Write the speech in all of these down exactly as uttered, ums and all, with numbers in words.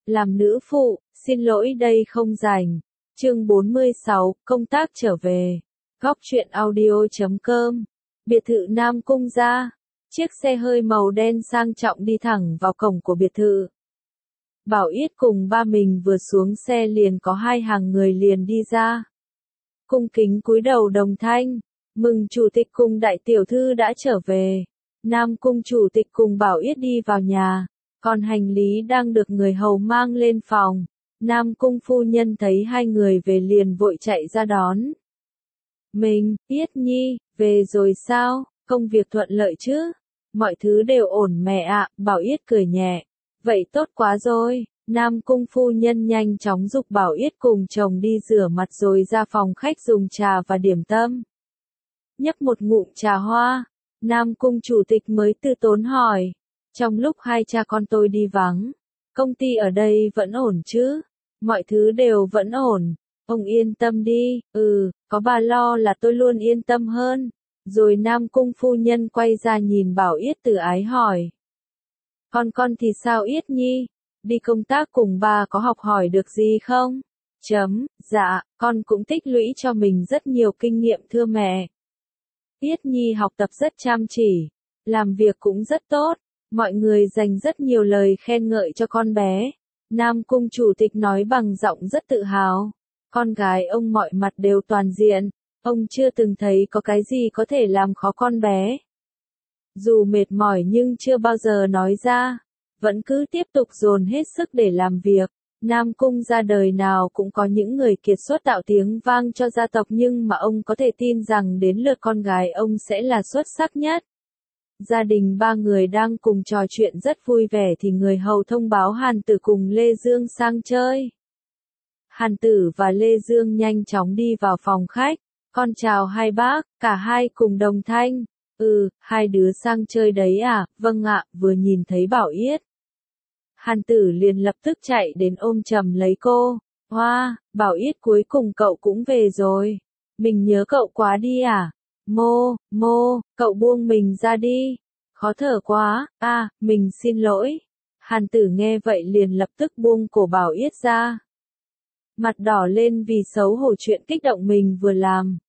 Làm nữ phụ, xin lỗi đây không rảnh. Chương bốn mươi sáu, công tác trở về. Góc truyện audio chấm com. Biệt thự Nam Cung gia. Chiếc xe hơi màu đen sang trọng đi thẳng vào cổng của biệt thự. Bảo Yết cùng ba mình vừa xuống xe liền có hai hàng người liền đi ra. Cung kính cúi đầu đồng thanh, mừng chủ tịch cùng đại tiểu thư đã trở về. Nam Cung chủ tịch cùng Bảo Yết đi vào nhà, còn hành lý đang được người hầu mang lên phòng. Nam Cung phu nhân thấy hai người về liền vội chạy ra đón. Mình, Yết Nhi, về rồi sao, công việc thuận lợi chứ? Mọi thứ đều ổn mẹ ạ, Bảo Yết cười nhẹ. Vậy tốt quá rồi. Nam Cung phu nhân nhanh chóng giục Bảo Yết cùng chồng đi rửa mặt rồi ra phòng khách dùng trà và điểm tâm. Nhấp một ngụm trà hoa, Nam Cung chủ tịch mới từ tốn hỏi. Trong lúc hai cha con tôi đi vắng, công ty ở đây vẫn ổn chứ? Mọi thứ đều vẫn ổn. Ông yên tâm đi, ừ, có bà lo là tôi luôn yên tâm hơn. Rồi Nam Cung phu nhân quay ra nhìn Bảo Yết từ ái hỏi. Con con thì sao Yết Nhi? Đi công tác cùng bà có học hỏi được gì không? Chấm, dạ, con cũng tích lũy cho mình rất nhiều kinh nghiệm thưa mẹ. Yết Nhi học tập rất chăm chỉ, làm việc cũng rất tốt, mọi người dành rất nhiều lời khen ngợi cho con bé. Nam Cung chủ tịch nói bằng giọng rất tự hào. Con gái ông mọi mặt đều toàn diện, ông chưa từng thấy có cái gì có thể làm khó con bé. Dù mệt mỏi nhưng chưa bao giờ nói ra, vẫn cứ tiếp tục dồn hết sức để làm việc. Nam Cung ra đời nào cũng có những người kiệt xuất tạo tiếng vang cho gia tộc nhưng mà ông có thể tin rằng đến lượt con gái ông sẽ là xuất sắc nhất. Gia đình ba người đang cùng trò chuyện rất vui vẻ thì người hầu thông báo Hàn Tử cùng Lê Dương sang chơi. Hàn Tử và Lê Dương nhanh chóng đi vào phòng khách. Con chào hai bác, cả hai cùng đồng thanh. Ừ, hai đứa sang chơi đấy à, vâng ạ, vừa nhìn thấy Bảo Yết. Hàn Tử liền lập tức chạy đến ôm chầm lấy cô. Hoa, Bảo Yết cuối cùng cậu cũng về rồi. Mình nhớ cậu quá đi à? Mô, mô, cậu buông mình ra đi. Khó thở quá, à, mình xin lỗi. Hàn Tử nghe vậy liền lập tức buông cổ Bảo Yết ra. Mặt đỏ lên vì xấu hổ chuyện kích động mình vừa làm.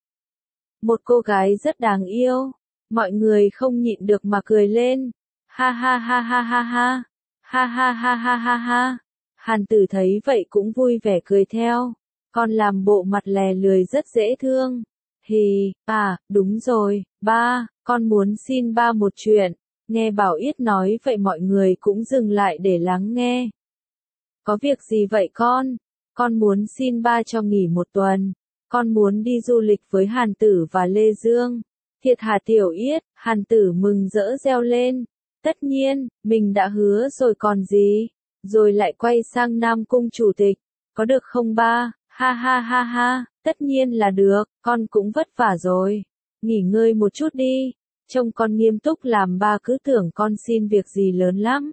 Một cô gái rất đáng yêu. Mọi người không nhịn được mà cười lên. Ha ha ha ha ha ha. Ha ha ha ha ha ha. Hàn Tử thấy vậy cũng vui vẻ cười theo. Con làm bộ mặt lè lười rất dễ thương. Hì, à, đúng rồi, ba, con muốn xin ba một chuyện. Nghe Bảo Yết nói vậy mọi người cũng dừng lại để lắng nghe. Có việc gì vậy con? Con muốn xin ba cho nghỉ một tuần. Con muốn đi du lịch với Hàn Tử và Lê Dương. Thiệt hả Tiểu Yết? Hàn Tử mừng rỡ reo lên. Tất nhiên, mình đã hứa rồi còn gì. Rồi lại quay sang Nam Cung chủ tịch. Có được không ba? Ha ha ha ha, tất nhiên là được, con cũng vất vả rồi. Nghỉ ngơi một chút đi. Trông con nghiêm túc làm ba cứ tưởng con xin việc gì lớn lắm.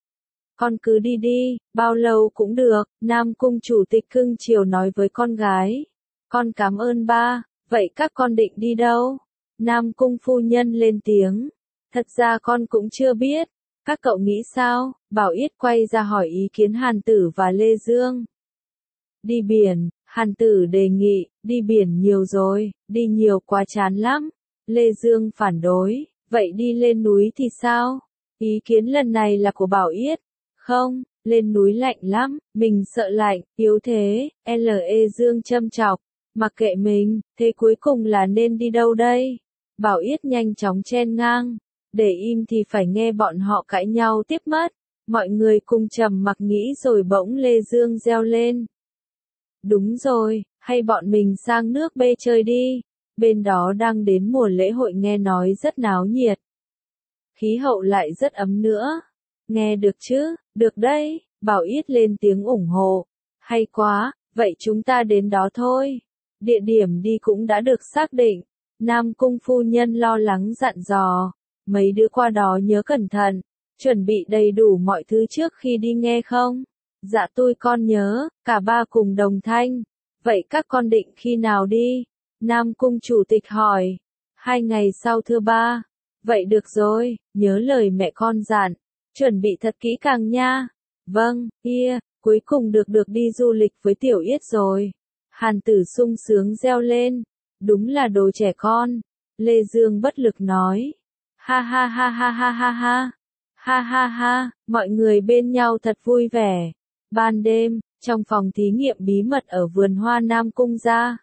Con cứ đi đi, bao lâu cũng được. Nam Cung chủ tịch cưng chiều nói với con gái. Con cảm ơn ba, vậy các con định đi đâu? Nam Cung phu nhân lên tiếng. Thật ra con cũng chưa biết. Các cậu nghĩ sao? Bảo Yết quay ra hỏi ý kiến Hàn Tử và Lê Dương. Đi biển, Hàn Tử đề nghị, đi biển nhiều rồi, đi nhiều quá chán lắm. Lê Dương phản đối, vậy đi lên núi thì sao? Ý kiến lần này là của Bảo Yết. Không, lên núi lạnh lắm, mình sợ lạnh, yếu thế. Lê Dương châm chọc, mặc kệ mình, thế cuối cùng là nên đi đâu đây? Bảo Yết nhanh chóng chen ngang, để im thì phải nghe bọn họ cãi nhau tiếp mất. Mọi người cùng trầm mặc nghĩ rồi bỗng Lê Dương reo lên. Đúng rồi, hay bọn mình sang nước B chơi đi. Bên đó đang đến mùa lễ hội nghe nói rất náo nhiệt. Khí hậu lại rất ấm nữa. Nghe được chứ? Được đấy, Bảo Yết lên tiếng ủng hộ. Hay quá, vậy chúng ta đến đó thôi. Địa điểm đi cũng đã được xác định. Nam Cung phu nhân lo lắng dặn dò. Mấy đứa qua đó nhớ cẩn thận. Chuẩn bị đầy đủ mọi thứ trước khi đi nghe không? Dạ tôi con nhớ, cả ba cùng đồng thanh. Vậy các con định khi nào đi? Nam Cung chủ tịch hỏi. Hai ngày sau thưa ba. Vậy được rồi, nhớ lời mẹ con dặn. Chuẩn bị thật kỹ càng nha. Vâng, kia, Cuối cùng được được đi du lịch với Tiểu Yết rồi. Hàn Tử sung sướng reo lên. Đúng là đồ trẻ con. Lê Dương bất lực nói. Ha ha ha ha ha ha ha. Ha ha ha, mọi người bên nhau thật vui vẻ. Ban đêm, trong phòng thí nghiệm bí mật ở vườn hoa Nam Cung gia.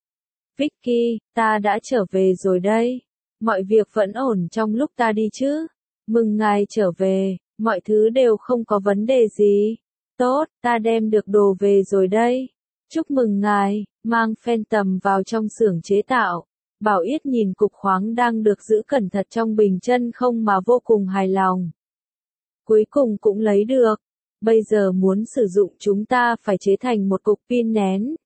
Vicky, ta đã trở về rồi đây. Mọi việc vẫn ổn trong lúc ta đi chứ? Mừng ngài trở về, mọi thứ đều không có vấn đề gì. Tốt, ta đem được đồ về rồi đây. Chúc mừng ngài, mang Phantom vào trong xưởng chế tạo. Bảo Yết nhìn cục khoáng đang được giữ cẩn thận trong bình chân không mà vô cùng hài lòng. Cuối cùng cũng lấy được. Bây giờ muốn sử dụng chúng ta phải chế thành một cục pin nén.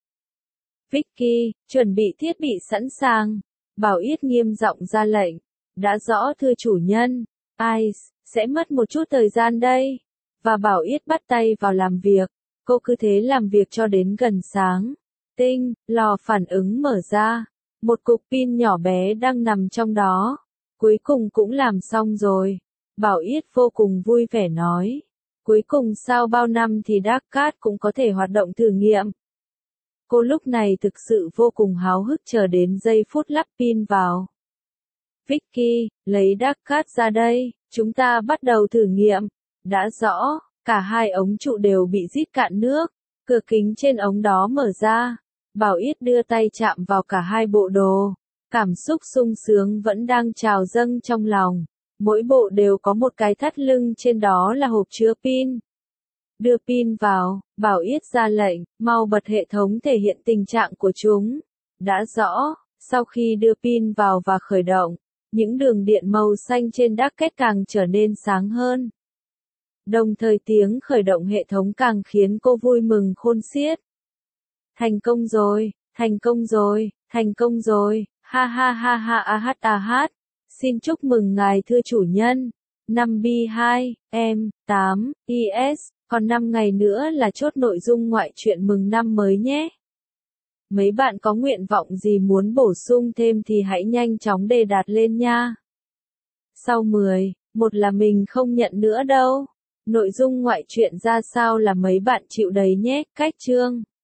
Vicky, chuẩn bị thiết bị sẵn sàng. Bảo Yết nghiêm giọng ra lệnh. Đã rõ thưa chủ nhân. Ice, sẽ mất một chút thời gian đây. Và Bảo Yết bắt tay vào làm việc. Cô cứ thế làm việc cho đến gần sáng. Tinh, lò phản ứng mở ra. Một cục pin nhỏ bé đang nằm trong đó. Cuối cùng cũng làm xong rồi. Bảo Yết vô cùng vui vẻ nói. Cuối cùng sau bao năm thì Dark Cat cũng có thể hoạt động thử nghiệm. Cô lúc này thực sự vô cùng háo hức chờ đến giây phút lắp pin vào. Vicky, lấy Dark Cat ra đây, chúng ta bắt đầu thử nghiệm. Đã rõ, cả hai ống trụ đều bị rít cạn nước. Cửa kính trên ống đó mở ra. Bảo Yết đưa tay chạm vào cả hai bộ đồ. Cảm xúc sung sướng vẫn đang trào dâng trong lòng. Mỗi bộ đều có một cái thắt lưng trên đó là hộp chứa pin. Đưa pin vào, Bảo Yết ra lệnh, mau bật hệ thống thể hiện tình trạng của chúng. Đã rõ, sau khi đưa pin vào và khởi động, những đường điện màu xanh trên đắc kết càng trở nên sáng hơn. Đồng thời tiếng khởi động hệ thống càng khiến cô vui mừng khôn xiết. Thành công rồi, thành công rồi, thành công rồi, ha ha ha ha a hát a hát. Xin chúc mừng ngài thưa chủ nhân. năm B hai, M, tám, I S, còn năm ngày nữa là chốt nội dung ngoại truyện mừng năm mới nhé. Mấy bạn có nguyện vọng gì muốn bổ sung thêm thì hãy nhanh chóng đề đạt lên nha. Sau mười, một là mình không nhận nữa đâu. Nội dung ngoại truyện ra sao là mấy bạn chịu đấy nhé. Cách chương